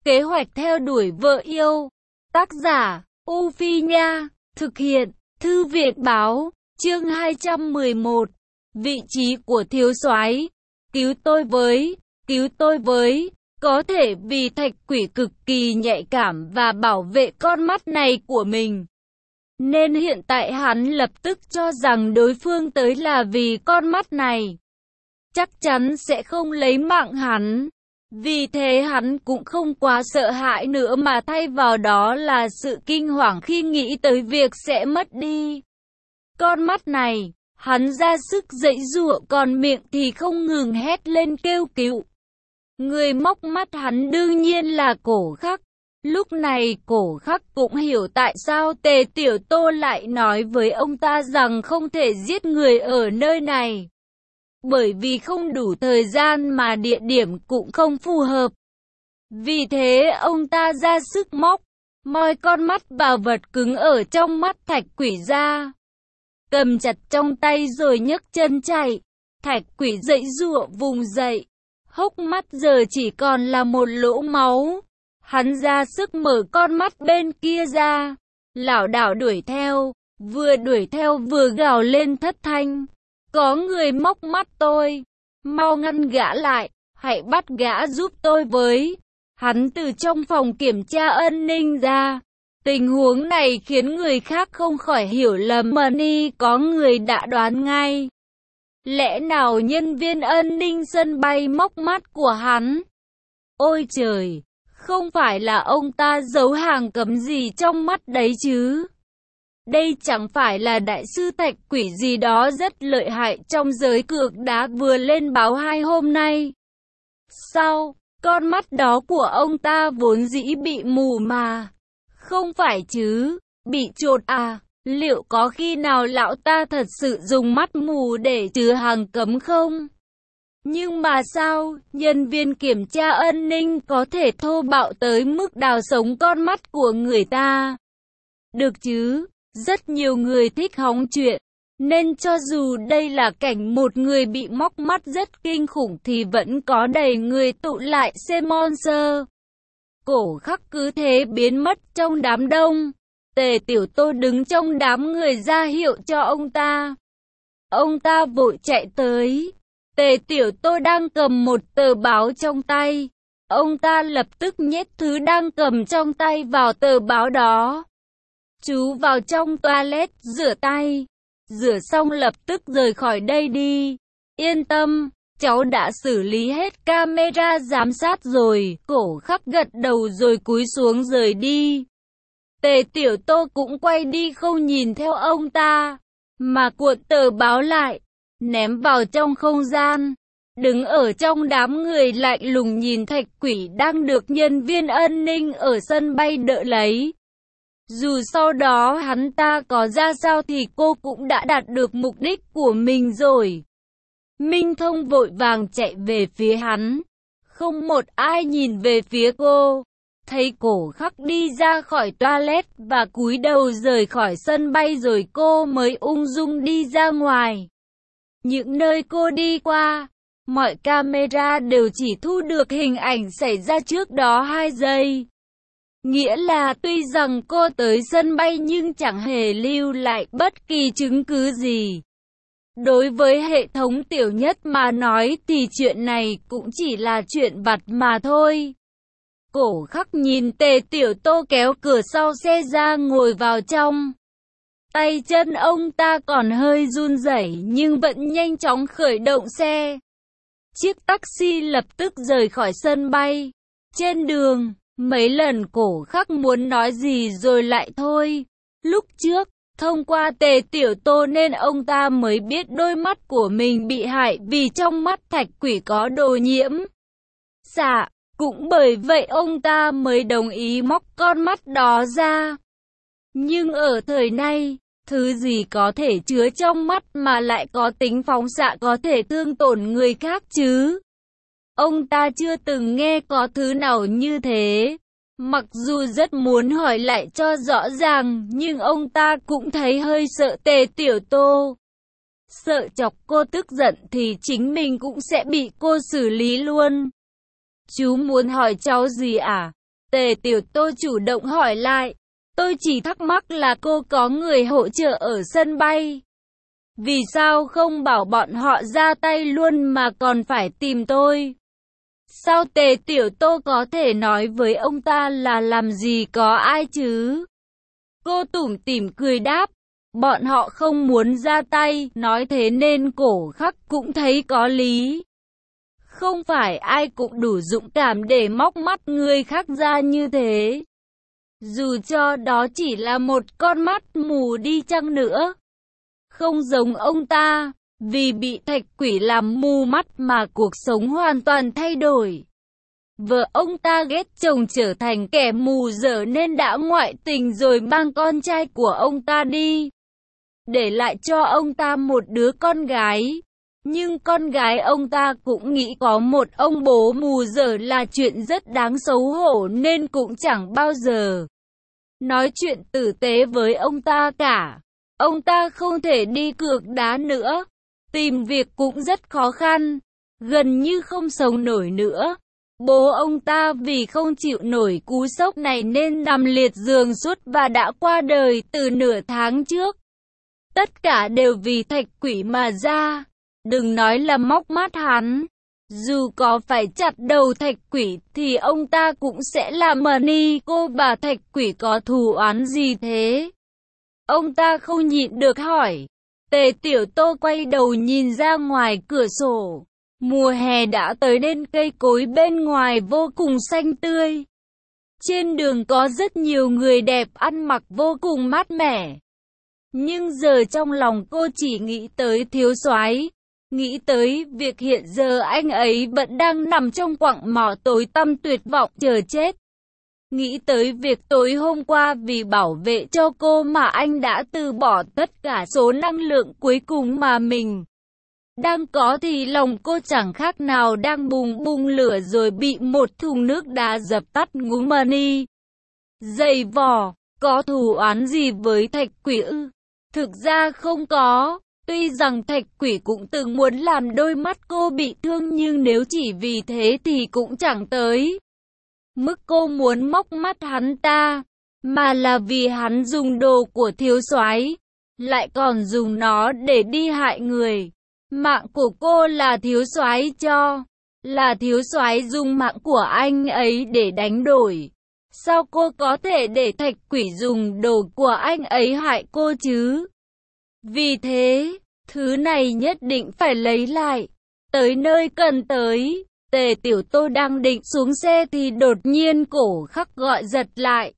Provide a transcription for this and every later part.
Kế hoạch theo đuổi vợ yêu. Tác giả, U Phi Nha. Thực hiện, Thư viện Báo. Chương 211. Vị trí của thiếu soái. Cứu tôi với. Có thể vì Thạch Quỷ cực kỳ nhạy cảm và bảo vệ con mắt này của mình, nên hiện tại hắn lập tức cho rằng đối phương tới là vì con mắt này. Chắc chắn sẽ không lấy mạng hắn. Vì thế hắn cũng không quá sợ hãi nữa mà thay vào đó là sự kinh hoàng khi nghĩ tới việc sẽ mất đi con mắt này. Hắn ra sức giãy giụa còn miệng thì không ngừng hét lên kêu cứu. Người móc mắt hắn đương nhiên là Cổ Khắc. Lúc này Cổ Khắc cũng hiểu tại sao Tề Tiểu Tô lại nói với ông ta rằng không thể giết người ở nơi này. Bởi vì không đủ thời gian mà địa điểm cũng không phù hợp. Vì thế ông ta ra sức moi con mắt và vật cứng ở trong mắt Thạch Quỷ ra. Cầm chặt trong tay rồi nhấc chân chạy. Thạch Quỷ giãy giụa vùng dậy. Hốc mắt giờ chỉ còn là một lỗ máu. Hắn ra sức mở con mắt bên kia ra, lảo đảo đuổi theo vừa gào lên thất thanh. Có người móc mắt tôi, mau ngăn gã lại, hãy bắt gã giúp tôi với. Hắn từ trong phòng kiểm tra an ninh ra. Tình huống này khiến người khác không khỏi hiểu lầm, mà có người đã đoán ngay. Lẽ nào nhân viên an ninh sân bay móc mắt của hắn? Ôi trời, không phải là ông ta giấu hàng cấm gì trong mắt đấy chứ? Đây chẳng phải là đại sư Thạch Quỷ gì đó rất lợi hại trong giới cược đá vừa lên báo 2 hôm nay? Sao, con mắt đó của ông ta vốn dĩ bị mù mà? Không phải chứ, bị chột à? Liệu có khi nào lão ta thật sự dùng mắt mù để trừ hàng cấm không? Nhưng mà sao, nhân viên kiểm tra an ninh có thể thô bạo tới mức đào sống con mắt của người ta? Được chứ, rất nhiều người thích hóng chuyện, nên cho dù đây là cảnh một người bị móc mắt rất kinh khủng thì vẫn có đầy người tụ lại xem monster. Cổ Khắc cứ thế biến mất trong đám đông. Tề Tiểu Tô đứng trong đám người ra hiệu cho ông ta. Ông ta vội chạy tới. Tề Tiểu Tô đang cầm một tờ báo trong tay. Ông ta lập tức nhét thứ đang cầm trong tay vào tờ báo đó. Chú vào trong toilet rửa tay. Rửa xong lập tức rời khỏi đây đi. Yên tâm, cháu đã xử lý hết camera giám sát rồi. Cổ Khắc gật đầu rồi cúi xuống rời đi. Tề Tiểu Tô cũng quay đi không nhìn theo ông ta, mà cuộn tờ báo lại, ném vào trong không gian. Đứng ở trong đám người lạnh lùng nhìn Thạch Quỷ đang được nhân viên an ninh ở sân bay đỡ lấy. Dù sau đó hắn ta có ra sao thì cô cũng đã đạt được mục đích của mình rồi. Minh Thông vội vàng chạy về phía hắn. Không một ai nhìn về phía cô. Thấy Cổ Khắc đi ra khỏi toilet và cúi đầu rời khỏi sân bay rồi cô mới ung dung đi ra ngoài. Những nơi cô đi qua, mọi camera đều chỉ thu được hình ảnh xảy ra trước đó 2 giây. Nghĩa là tuy rằng cô tới sân bay nhưng chẳng hề lưu lại bất kỳ chứng cứ gì. Đối với hệ thống Tiểu Nhất mà nói thì chuyện này cũng chỉ là chuyện vặt mà thôi. Cổ Khắc nhìn Tề Tiểu Tô kéo cửa sau xe ra ngồi vào trong. Tay chân ông ta còn hơi run rẩy nhưng vẫn nhanh chóng khởi động xe. Chiếc taxi lập tức rời khỏi sân bay. Trên đường, mấy lần Cổ Khắc muốn nói gì rồi lại thôi. Lúc trước, thông qua Tề Tiểu Tô nên ông ta mới biết đôi mắt của mình bị hại vì trong mắt Thạch Quỷ có đồ nhiễm. Dạ. Cũng bởi vậy ông ta mới đồng ý móc con mắt đó ra. Nhưng ở thời nay, thứ gì có thể chứa trong mắt mà lại có tính phóng xạ có thể thương tổn người khác chứ? Ông ta chưa từng nghe có thứ nào như thế. Mặc dù rất muốn hỏi lại cho rõ ràng, nhưng ông ta cũng thấy hơi sợ Tề Tiểu Tô. Sợ chọc cô tức giận thì chính mình cũng sẽ bị cô xử lý luôn. Chú muốn hỏi cháu gì à? Tề Tiểu Tô chủ động hỏi lại. Tôi chỉ thắc mắc là cô có người hỗ trợ ở sân bay. Vì sao không bảo bọn họ ra tay luôn mà còn phải tìm tôi? Sao Tề Tiểu Tô có thể nói với ông ta là làm gì có ai chứ? Cô tủm tỉm cười đáp. Bọn họ không muốn ra tay, nói thế nên Cổ Khắc cũng thấy có lý. Không phải ai cũng đủ dũng cảm để móc mắt người khác ra như thế. Dù cho đó chỉ là một con mắt mù đi chăng nữa. Không giống ông ta, vì bị thạch quỷ làm mù mắt mà cuộc sống hoàn toàn thay đổi. Vợ ông ta ghét chồng trở thành kẻ mù dở nên đã ngoại tình rồi mang con trai của ông ta đi. Để lại cho ông ta một đứa con gái. Nhưng con gái ông ta cũng nghĩ có một ông bố mù dở là chuyện rất đáng xấu hổ nên cũng chẳng bao giờ nói chuyện tử tế với ông ta cả. Ông ta không thể đi cược đá nữa. Tìm việc cũng rất khó khăn. Gần như không sống nổi nữa. Bố ông ta vì không chịu nổi cú sốc này nên nằm liệt giường suốt và đã qua đời từ nửa tháng trước. Tất cả đều vì thạch quỷ mà ra. Đừng nói là móc mắt hắn. Dù có phải chặt đầu thạch quỷ thì ông ta cũng sẽ làm mờ ni. Cô bà thạch quỷ có thù oán gì thế? Ông ta không nhịn được hỏi. Tề Tiểu Tô quay đầu nhìn ra ngoài cửa sổ. Mùa hè đã tới nên cây cối bên ngoài vô cùng xanh tươi. Trên đường có rất nhiều người đẹp ăn mặc vô cùng mát mẻ. Nhưng giờ trong lòng cô chỉ nghĩ tới thiếu soái, nghĩ tới việc hiện giờ anh ấy vẫn đang nằm trong quặng mỏ tối tăm tuyệt vọng chờ chết. Nghĩ tới việc tối hôm qua vì bảo vệ cho cô mà anh đã từ bỏ tất cả số năng lượng cuối cùng mà mình đang có thì lòng cô chẳng khác nào đang bùng bùng lửa rồi bị một thùng nước đá dập tắt ngú mờ ni. Dày vò, có thù oán gì với thạch quỷ ư? Thực ra không có. Tuy rằng thạch quỷ cũng từng muốn làm đôi mắt cô bị thương nhưng nếu chỉ vì thế thì cũng chẳng tới mức cô muốn móc mắt hắn ta, mà là vì hắn dùng đồ của thiếu soái, lại còn dùng nó để đi hại người. Mạng của cô là thiếu soái cho, là thiếu soái dùng mạng của anh ấy để đánh đổi. Sao cô có thể để thạch quỷ dùng đồ của anh ấy hại cô chứ? Vì thế, thứ này nhất định phải lấy lại. Tới nơi cần tới, Tề Tiểu Tô đang định xuống xe thì đột nhiên Cổ Khắc gọi giật lại.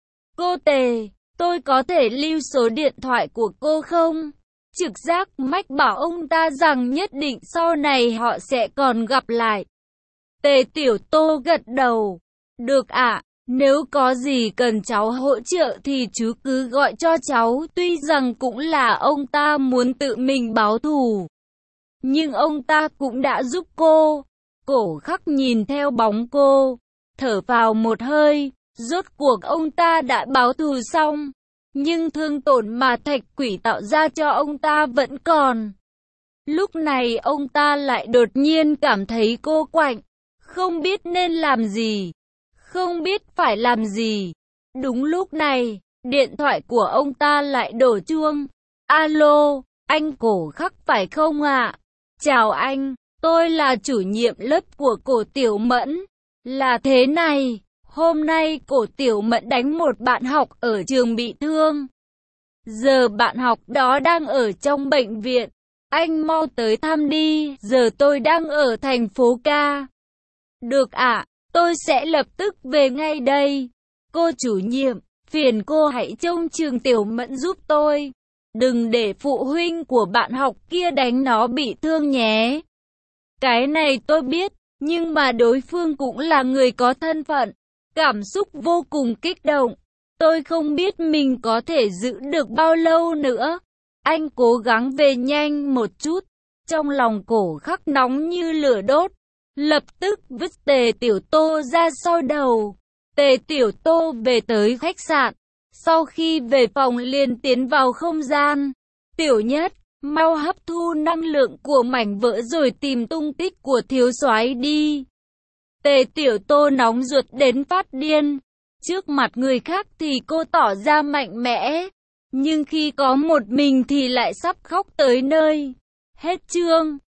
Cô Tề, tôi có thể lưu số điện thoại của cô không? Trực giác mách bảo ông ta rằng nhất định sau này họ sẽ còn gặp lại. Tề Tiểu Tô gật đầu. Được ạ. Nếu có gì cần cháu hỗ trợ thì chú cứ gọi cho cháu. Tuy rằng cũng là ông ta muốn tự mình báo thù, nhưng ông ta cũng đã giúp cô. Cổ Khắc nhìn theo bóng cô, thở vào một hơi. Rốt cuộc ông ta đã báo thù xong, nhưng thương tổn mà thạch quỷ tạo ra cho ông ta vẫn còn. Lúc này ông ta lại đột nhiên cảm thấy cô quạnh, không biết nên làm gì, không biết phải làm gì. Đúng lúc này, điện thoại của ông ta lại đổ chuông. Alo, anh Cổ Khắc phải không ạ? Chào anh, tôi là chủ nhiệm lớp của Cổ Tiểu Mẫn. Là thế này, hôm nay Cổ Tiểu Mẫn đánh một bạn học ở trường bị thương. Giờ bạn học đó đang ở trong bệnh viện. Anh mau tới thăm đi, giờ tôi đang ở thành phố Ca. Được ạ. Tôi sẽ lập tức về ngay đây. Cô chủ nhiệm, phiền cô hãy trông trường Tiểu Mẫn giúp tôi. Đừng để phụ huynh của bạn học kia đánh nó bị thương nhé. Cái này tôi biết, nhưng mà đối phương cũng là người có thân phận. Cảm xúc vô cùng kích động. Tôi không biết mình có thể giữ được bao lâu nữa. Anh cố gắng về nhanh một chút. Trong lòng Cổ Khắc nóng như lửa đốt. Lập tức vứt Tề Tiểu Tô ra sau đầu. Tề Tiểu Tô về tới khách sạn. Sau khi về phòng liền tiến vào không gian. Tiểu Nhất, mau hấp thu năng lượng của mảnh vỡ rồi tìm tung tích của thiếu soái đi. Tề Tiểu Tô nóng ruột đến phát điên. Trước mặt người khác thì cô tỏ ra mạnh mẽ, nhưng khi có một mình thì lại sắp khóc tới nơi. Hết chương.